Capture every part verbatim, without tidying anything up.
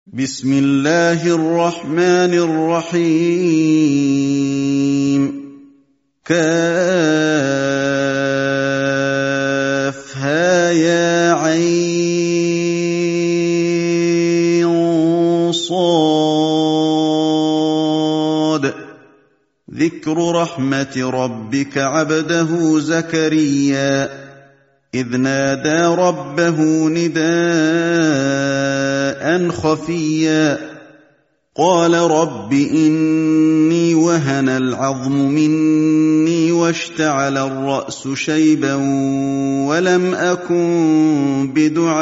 بسم الله الرحمن الرحيم كافها يا عين صاد ذكر رحمة ربك عبده زكريا إذ نادى ربه نداء خفيا قال رب إني وهن العظم مني واشتعل الرأس شيبا ولم أكن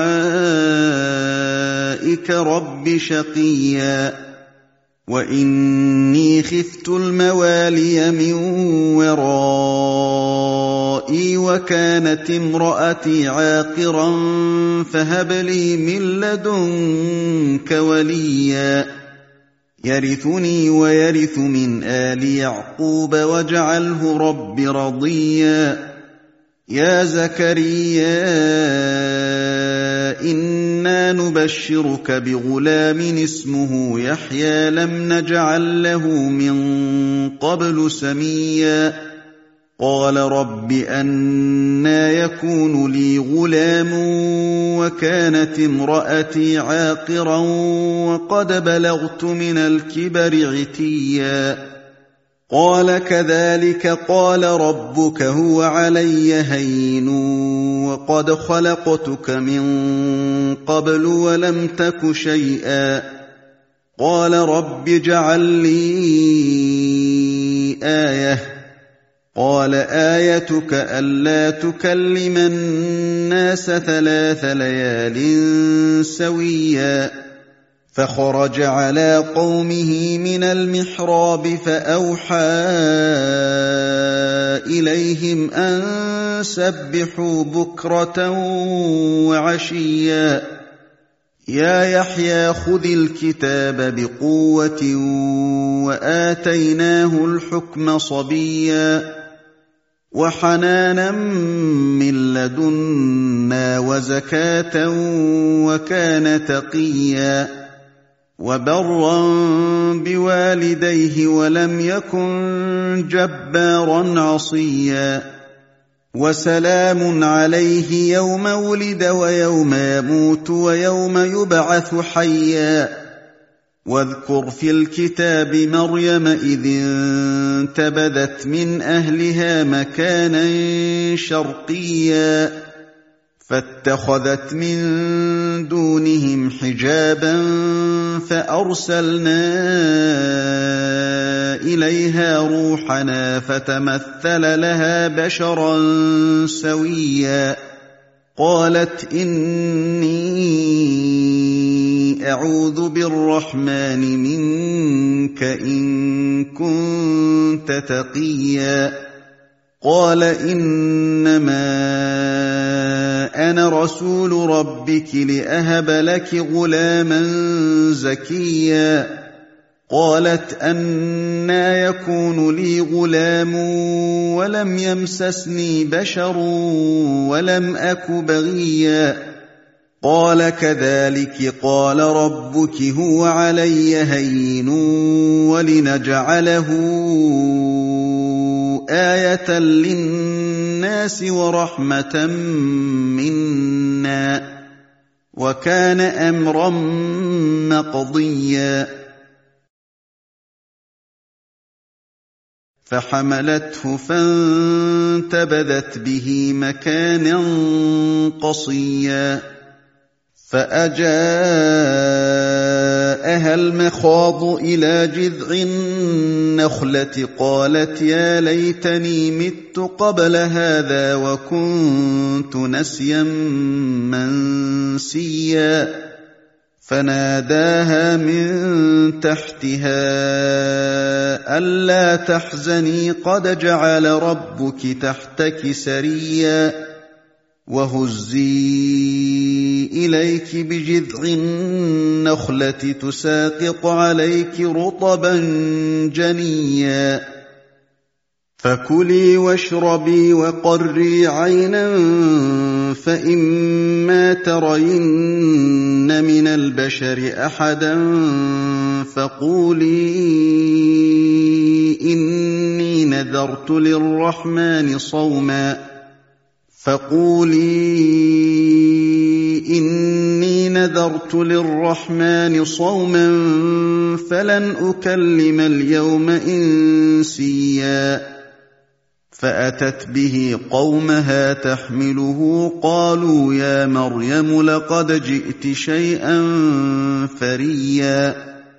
بدعائك رب شقيا وإني خفت الموالي من ورائي وكانت امرأتي عاقرا فهب لي من لدنك وليا يرثني ويرث من آل يعقوب واجعله رب رضيا يا زكريا إنا نبشرك بغلام اسمه يحيى لم نجعل له من قبل سميا قال رب أنى يكون لي غلام وكانت امرأتي عاقرا وقد بلغت من الكبر عتيا قال كذلك قال ربك هو علي هين وقد خلقتك من قبل ولم تك شيئا قال رب اجعل لي آية قال آيتك ألا تكلم الناس ثلاث ليال سويا فخرج على قومه من المحراب فأوحى إليهم أن سبحوا بكرة وعشيا يا يحيى خذ الكتاب بقوة وآتيناه الحكم صبيا وحنانا من لدنا وزكاة وكان تقيا وبرا بوالديه ولم يكن جبارا عصيا وسلام عليه يوم ولد ويوم يموت ويوم يبعث حيا واذكر في الكتاب مريم إذ انتبذت من أهلها مكانا شرقيا فاتخذت من دونهم حجابا فأرسلنا إليها روحنا فتمثل لها بشرا سويا قالت إني أعوذ بالرحمن منك إن كنت تقيا قال إنما أنا رسول ربك لأهب لك غلاما زكيا قالت أنى يكون لي غلام ولم يمسسني بشر ولم أك بغيا قال كذلك قال ربك هو علي هين ولنجعله آية للناس ورحمة منا وكان أمرا مقضيا فحملته فانتبذت به مكانا قصيا فأجاءها المخاض إلى جذع النخلة قالت يا ليتني مت قبل هذا وكنت نسيا منسيا فناداها من تحتها ألا تحزني قد جعل ربك تحتك سريا وهزي إليك بجذع النخلة تساقط عليك رطبا جنيا فكلي واشربي وقري عينا فإما ترين من البشر أحدا فقولي إني نذرت للرحمن صوما فقولي إني نذرت للرحمن صوما فلن أكلم اليوم إنسيا فأتت به قومها تحمله قالوا يا مريم لقد جئت شيئا فريا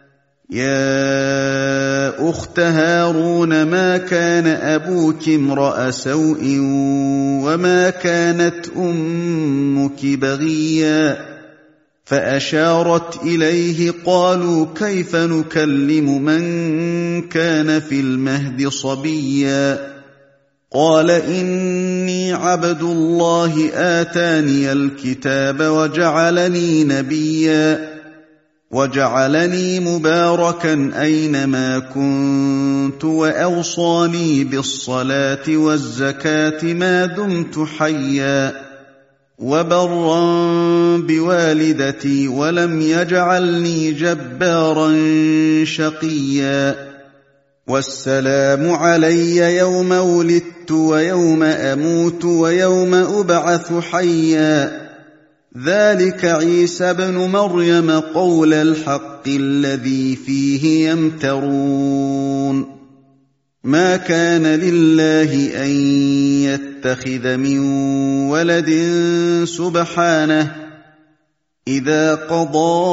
يا أخت هارون ما كان أبوك امرأ سوء وما كانت أمك بغيا فأشارت إليه قالوا كيف نكلم من كان في المهد صبيا قال إني عبد الله آتاني الكتاب وجعلني نبيا وجعلني مباركا أينما كنت وأوصاني بالصلاة والزكاة ما دمت حيا وبرا بوالدتي ولم يجعلني جبارا شقيا والسلام علي يوم ولدت ويوم أموت ويوم أبعث حيا ذلك عيسى ابن مريم قول الحق الذي فيه يمترون ما كان لله أن يتخذ من ولد سبحانه إذا قضى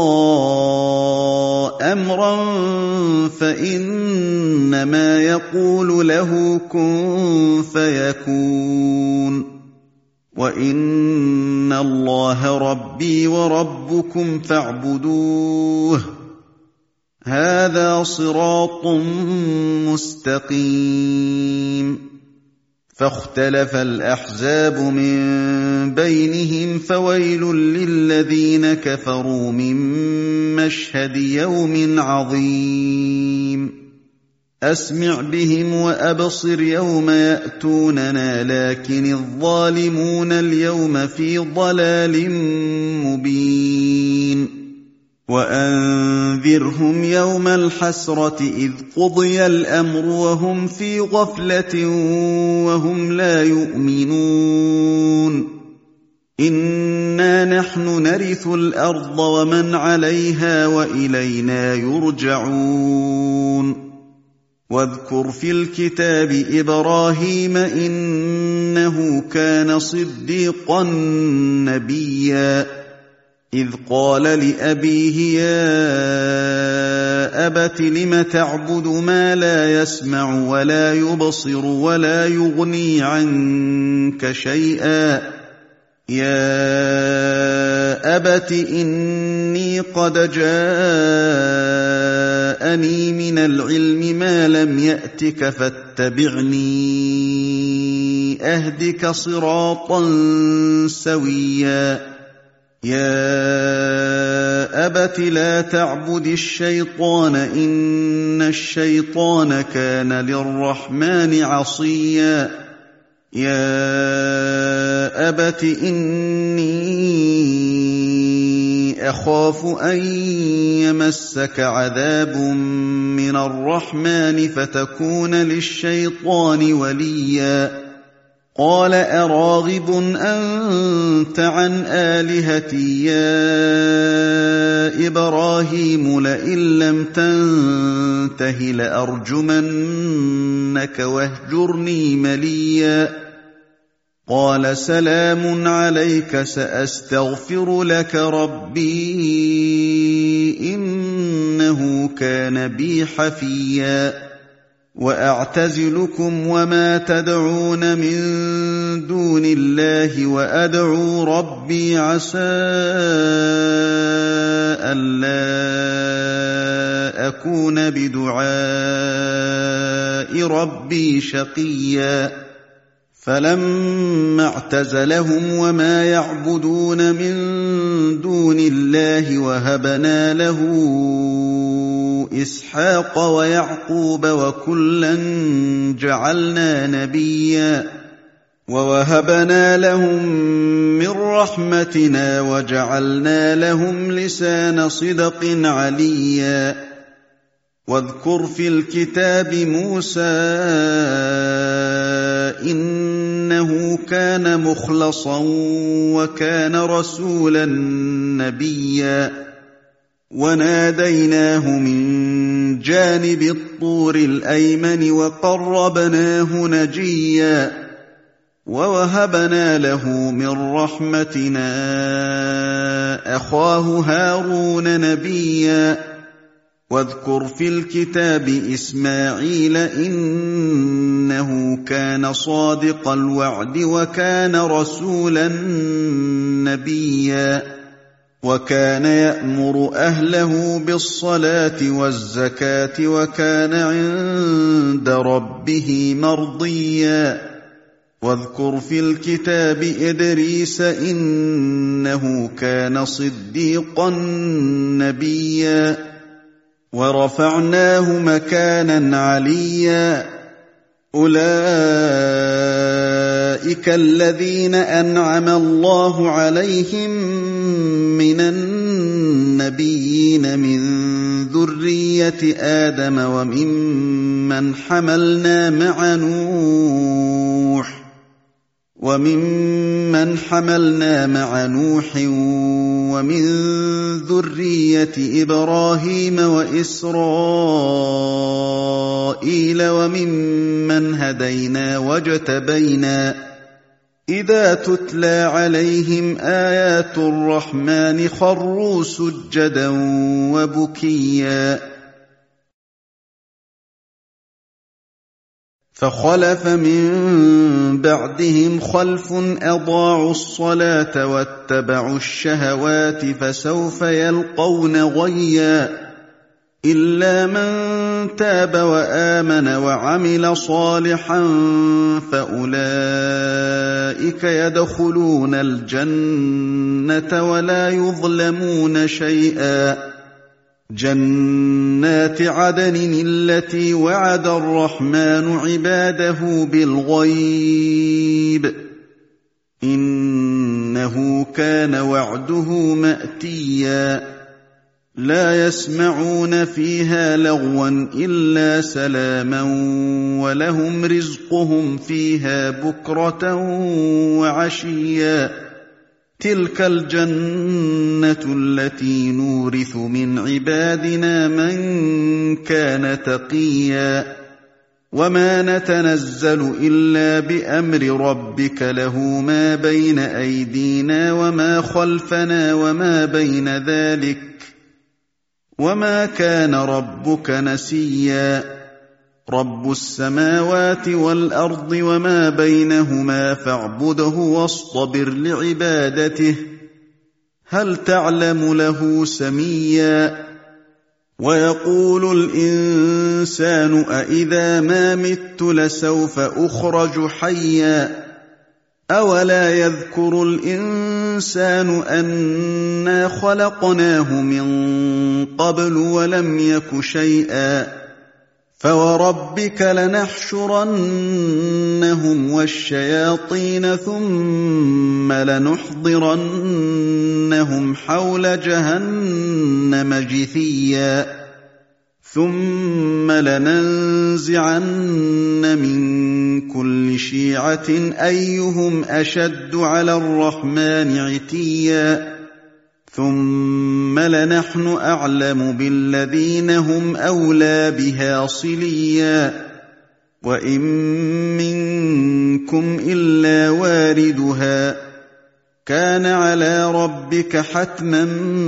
أمرا فإنما يقول له كن فيكون وإن الله ربي وربكم فاعبدوه هذا صراط مستقيم فاختلف الأحزاب من بينهم فويل للذين كفروا من مشهد يوم عظيم أسمع بهم وأبصر يوم يأتوننا لكن الظالمون اليوم في ضلال مبين وأنذرهم يوم الحسرة إذ قضي الأمر وهم في غفلة وهم لا يؤمنون إنا نحن نرث الأرض ومن عليها وإلينا يرجعون واذكر في الكتاب إبراهيم إنه كان صديقا نبيا إذ قال لأبيه يا أبت لم تعبد ما لا يسمع ولا يبصر ولا يغني عنك شيئا يا أبت إني قد جاءني من العلم ما لم يأتك فاتبعني أهدك صراطا سويا يا أبت لا تعبد الشيطان إن الشيطان كان للرحمن عصيا يا أبت إني أخاف أن يمسك عذاب من الرحمن فتكون للشيطان وليا قال أراغب أنت عن آلهتي يا إبراهيم لئن لم تنته لأرجمنك واهجرني مليا قال سلام عليك سأستغفر لك ربي إنه كان بي حفيا وأعتزلكم وما تدعون من دون الله وأدعو ربي عسى ألا أكون بدعاء ربي شقيا فلما اعتزلهم وما يعبدون من دون الله وهبنا له إسحاق ويعقوب وكلا جعلنا نبيا ووهبنا لهم من رحمتنا وجعلنا لهم لسان صدق عليا واذكر في الكتاب موسى إنه كان مخلصا وكان رسولا نبيا وناديناه من جانب الطور الأيمن وقربناه نجيا ووهبنا له من رحمتنا أخاه هارون نبيا واذكر في الكتاب إسماعيل إنه كان صادق الوعد وكان رسولا نبيا وكان يأمر أهله بالصلاة والزكاة وكان عند ربه مرضيا واذكر في الكتاب إدريس إنه كان صديقا نبيا ورفعناه مكانا عليا أولئك الذين أنعم الله عليهم من النبيين من ذرية آدم وممن حملنا مع نوح وممن حملنا مع نوح ومن ذرية إبراهيم وإسرائيل وممن هدينا واجتبينا إذا تتلى عليهم آيات الرحمن خروا سجدا وبكيا فخلف من بعدهم خلف أضاعوا الصلاة واتبعوا الشهوات فسوف يلقون غيا إلا من تاب وآمن وعمل صالحا فأولئك يدخلون الجنة ولا يظلمون شيئا جنات عدن التي وعد الرحمن عباده بالغيب إنه كان وعده مأتيا لا يسمعون فيها لغوا إلا سلاما ولهم رزقهم فيها بكرة وعشيا تلك الجنة التي نورث من عبادنا من كان تقيا وما نتنزل إلا بأمر ربك له ما بين أيدينا وما خلفنا وما بين ذلك وما كان ربك نسيا رب السماوات والأرض وما بينهما فاعبده واصطبر لعبادته هل تعلم له سميا ويقول الإنسان أإذا ما مت لسوف أخرج حيا أولا يذكر الإنسان أنا خلقناه من قبل ولم يك شيئا فوربك لنحشرنهم والشياطين ثم لنحضرنهم حول جهنم جثيا ثم لننزعن من كل شيعة أيهم أشد على الرحمن عتيا ثم لنحن أعلم بالذين هم أولى بها صليا وإن منكم إلا واردها كان على ربك حتما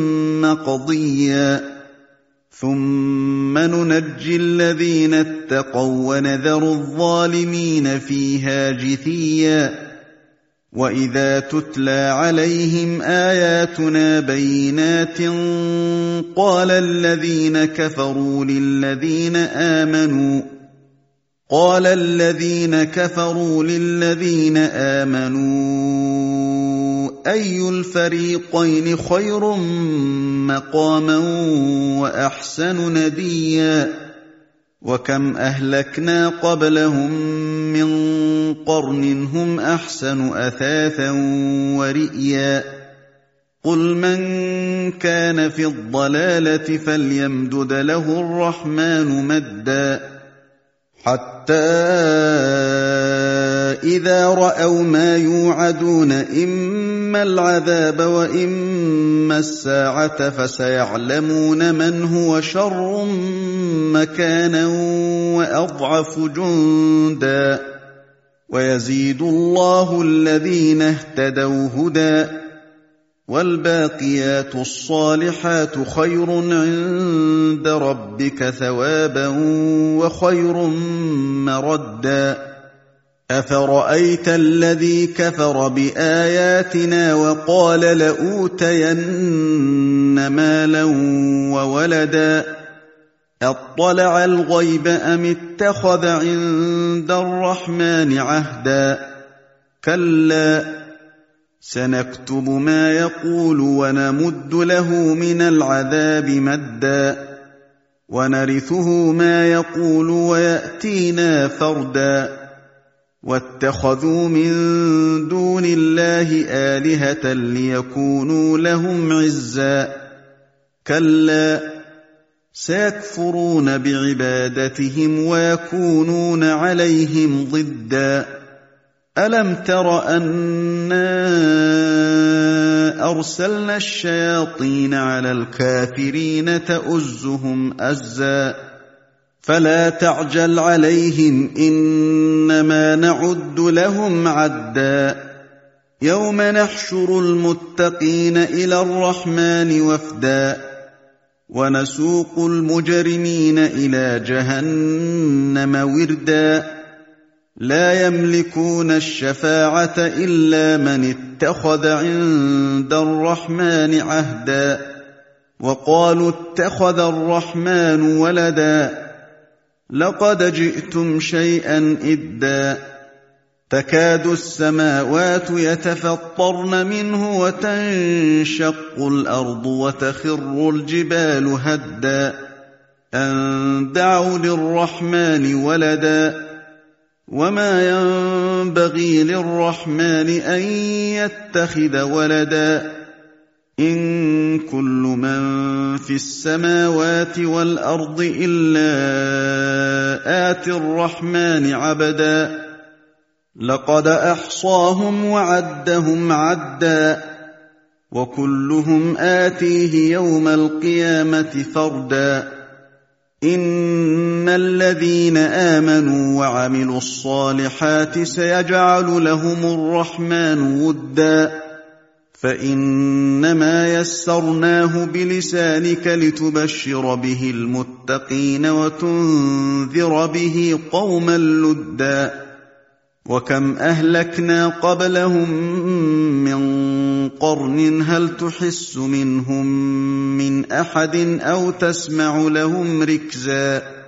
مقضيا ثم ننجي الذين اتقوا ونذر الظالمين فيها جثيا وإذا تتلى عليهم آياتنا بينات قال الذين كفروا للذين آمنوا قال الذين كفروا للذين آمنوا أي الفريقين خير مقاما وأحسن نديا وكم أهلكنا قبلهم من قرن هم أحسن أثاثا ورئيا قل من كان في الضلالة فليمدد له الرحمن مدا حتى إذا رأوا ما يوعدون إما العذاب وإما الساعة فسيعلمون من هو شر مكانا وأضعف جندا ويزيد الله الذين اهتدوا هدى والباقيات الصالحات خير عند ربك ثوابا وخير مردا أفرأيت الذي كفر بآياتنا وقال لأوتين مالا وولدا أطلع الغيب أم اتخذ عند الرحمن عهدا كلا سنكتب ما يقول ونمد له من العذاب مدا ونرثه ما يقول ويأتينا فردا واتخذوا من دون الله آلهة ليكونوا لهم عزا كلا سيكفرون بعبادتهم ويكونون عليهم ضدا ألم تر أنا أرسلنا الشياطين على الكافرين تؤزهم أزا فلا تعجل عليهم إنما نعد لهم عدا يوم نحشر المتقين إلى الرحمن وفدا ونسوق المجرمين إلى جهنم وردا لا يملكون الشفاعة إلا من اتخذ عند الرحمن عهدا وقالوا اتخذ الرحمن ولدا لقد جئتم شيئا إدا تكاد السماوات يتفطرن منه وتنشق الأرض وتخر الجبال هدا أن دعوا للرحمن ولدا وما ينبغي للرحمن أن يتخذ ولدا إن كل من في السماوات والأرض إلا آتي الرحمن عبدا لقد أحصاهم وعدهم عدا وكلهم آتيه يوم القيامة فردا إن الذين آمنوا وعملوا الصالحات سيجعل لهم الرحمن ودا فإنما يسرناه بلسانك لتبشر به المتقين وتنذر به قوما لدا وكم أهلكنا قبلهم من قرن هل تحس منهم من أحد أو تسمع لهم ركزا